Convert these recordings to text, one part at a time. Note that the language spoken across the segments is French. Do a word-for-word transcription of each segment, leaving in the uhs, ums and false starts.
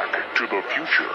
to the future.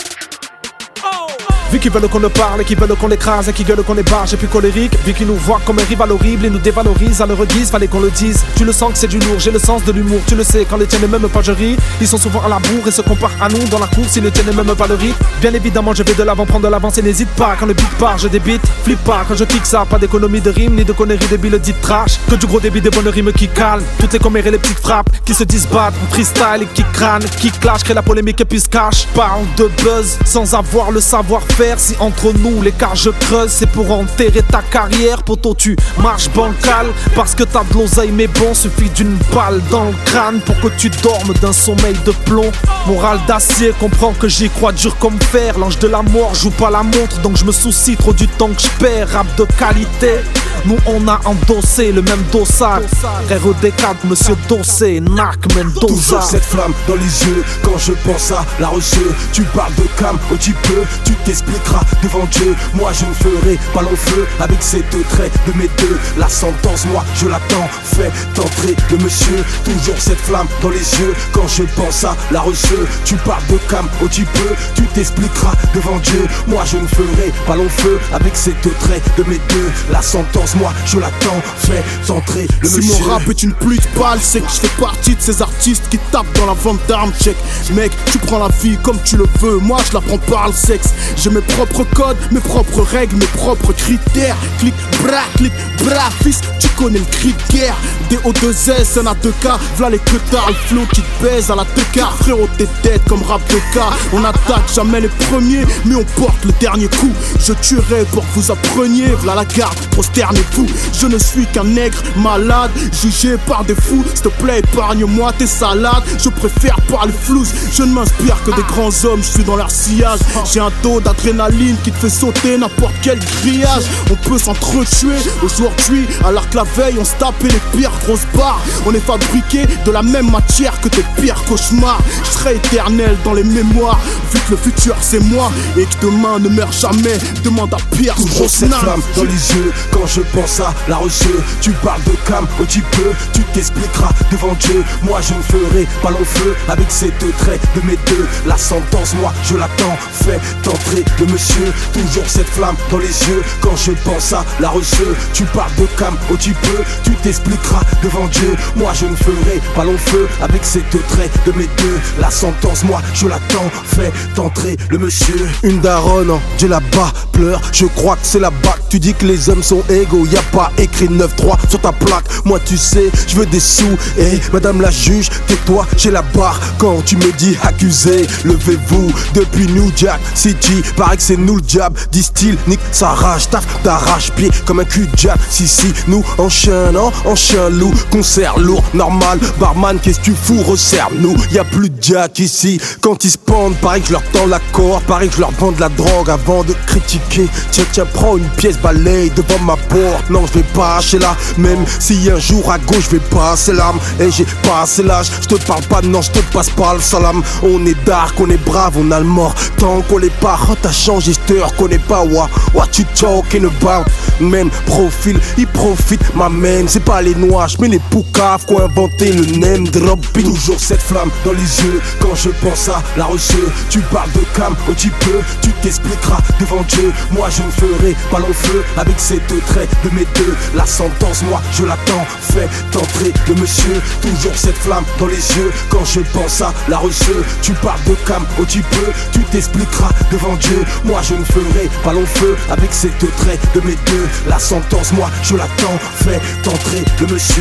Vu qu'ils veulent qu'on ne parle, et qu'ils veulent qu'on l'écrase, et qu'ils gueulent qu'on est barge et plus colérique. Vu qu'ils nous voient comme un rival horrible et nous dévalorisent à leur guise, fallait qu'on le dise. Tu le sens que c'est du lourd, j'ai le sens de l'humour. Tu le sais, quand les tiens ne m'aiment pas je ris. Ils sont souvent à la bourre et se comparent à nous dans la course. Ils ne tiennent même pas le rythme. Bien évidemment je vais de l'avant prendre de l'avance et n'hésite pas. Quand le beat part je débite, flip pas quand je kick ça. Pas d'économie de rime ni de conneries débiles dites trash. Que du gros débit, des bonnes rimes qui calment. Toutes les commères et les petites frappes qui se disent battre. Freestyle et qui crânent, qui clash, crée la polémique et puis se cache. Parle de buzz sans avoir le savoir-faire. Si entre nous l'écart je creuse, c'est pour enterrer ta carrière. Poto tu marches bancal parce que t'as de l'oseille, mais bon, suffit d'une balle dans le crâne pour que tu dormes d'un sommeil de plomb. Morale d'acier, comprends que j'y crois dur comme fer. L'ange de la mort joue pas la montre, donc je me soucie trop du temps que je perds. Rap de qualité, nous on a endossé le même dossard. R E D quatre, monsieur Dossé, Nac Mendoza. Toujours cette flamme dans les yeux quand je pense à la reçue. Tu parles de cam un petit peu, tu t'expliqueras devant Dieu. Moi je ne ferai pas long feu avec ces deux traits de mes deux. La sentence moi je l'attends, fais entrer le monsieur. Toujours cette flamme dans les yeux quand je pense à la reçue. Tu parles de cam un petit peu, tu t'expliqueras devant Dieu. Moi je ne ferai pas long feu avec ces deux traits de mes deux. La sentence moi je l'attends, fais entrer le monsieur. Si mon rap est une pluie de balles, c'est que je fais partie de ces artistes qui tapent dans la vente d'armes. Check, mec, tu prends la vie comme tu le veux, moi je la prends par le sexe. J'ai mes propres codes, mes propres règles, mes propres critères. Clic, bra, clic, bra, fils, tu connais le cri de guerre. D O deux S, N A deux K, v'là les queutards, le flow qui te baise à la tecar. Frérot, t'es dead comme rap de cas. On attaque jamais les premiers, mais on porte le dernier coup. Je tuerai pour que vous appreniez, v'là la garde, prosternez-vous. Je ne suis qu'un nègre malade, jugé par des fous. S'il te plaît, épargne-moi tes salades. Je préfère parler flouze, je ne m'inspire que des grands hommes, je suis dans leur sillage. J'ai un taux d'adrénaline qui te fait sauter n'importe quel grillage. On peut s'entretuer aujourd'hui, alors que la veille on se tapait les pires grosses barres. On est fabriqué de la même matière que tes pires cauchemars. Je serai éternel dans les mémoires, vu que le futur c'est moi et que demain ne meurt jamais. Demande à Pierre. Toujours cette flamme dans les yeux quand je pense à la reçue. Tu parles de cam un petit peu, tu t'expliqueras devant Dieu. Moi je ne ferai pas long feu avec ces deux traits de mes deux. La sentence moi je l'attends, fais entrer le monsieur. Toujours cette flamme dans les yeux quand je pense à la reçue. Tu parles de cam un petit peu, tu t'expliqueras devant Dieu. Moi je ne ferai pas long feu avec ces deux traits de mes deux. La sentence moi je l'attends, fais entrer le monsieur. Une daronne, Dieu là-bas pleure, je crois que c'est là-bas. Tu dis que les hommes sont égaux, y a pas écrit neuf trois sur ta plaque. Moi tu sais, je veux des sous. Et madame la juge, tais-toi chez la barre quand tu me dis accusé. Levez-vous depuis New Jack City, paraît que c'est nous le diable. Disent-ils, nique sa rage, taf d'arrache-pied comme un cul de jack. Si si, nous en chien, non, en chien loup. Concert lourd, normal, barman, qu'est-ce que tu fous, resserre-nous. Y a plus de jack ici, quand ils se pendent, paraît que je leur tends la corde. Paraît que je leur vends de la drogue avant de critiquer. Tiens, tiens, prends une pièce, balaye devant ma porte. Non, je vais pas acheter là, même si un jour à gauche je vais passer l'âme. Et j'ai passé l'âge, je te parle pas, non, je te passe pas le salam. On est dark, on est brave, on a le mort. Tant qu'on l'est pas, oh, t'as changé, je te reconnais pas. What, what you talking about? Même profil, il profite, ma man. C'est pas les noix, mais les poucaves qui ont inventé le name dropping. Toujours cette flamme dans les yeux quand je pense à la reçue. Tu parles de cam un petit peu, tu t'expliqueras devant Dieu. Moi je ne ferai pas long feu avec ces deux traits de mes deux. La sentence moi je l'attends, fais entrer le monsieur. Toujours cette flamme dans les yeux quand je pense à la reçue. Tu parles de cam un petit peu, tu t'expliqueras devant Dieu. Moi je ne ferai pas long feu avec ces deux traits de mes deux. La sentence moi je l'attends, fais entrer le monsieur.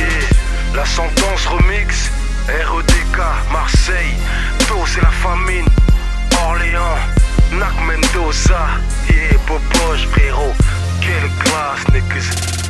Yeah, la sentence remix, R E D K, Marseille, Tôt c'est la famine, Orléans, Nac Mendoza. Yeah, Boboche frérot, quelle classe niggas.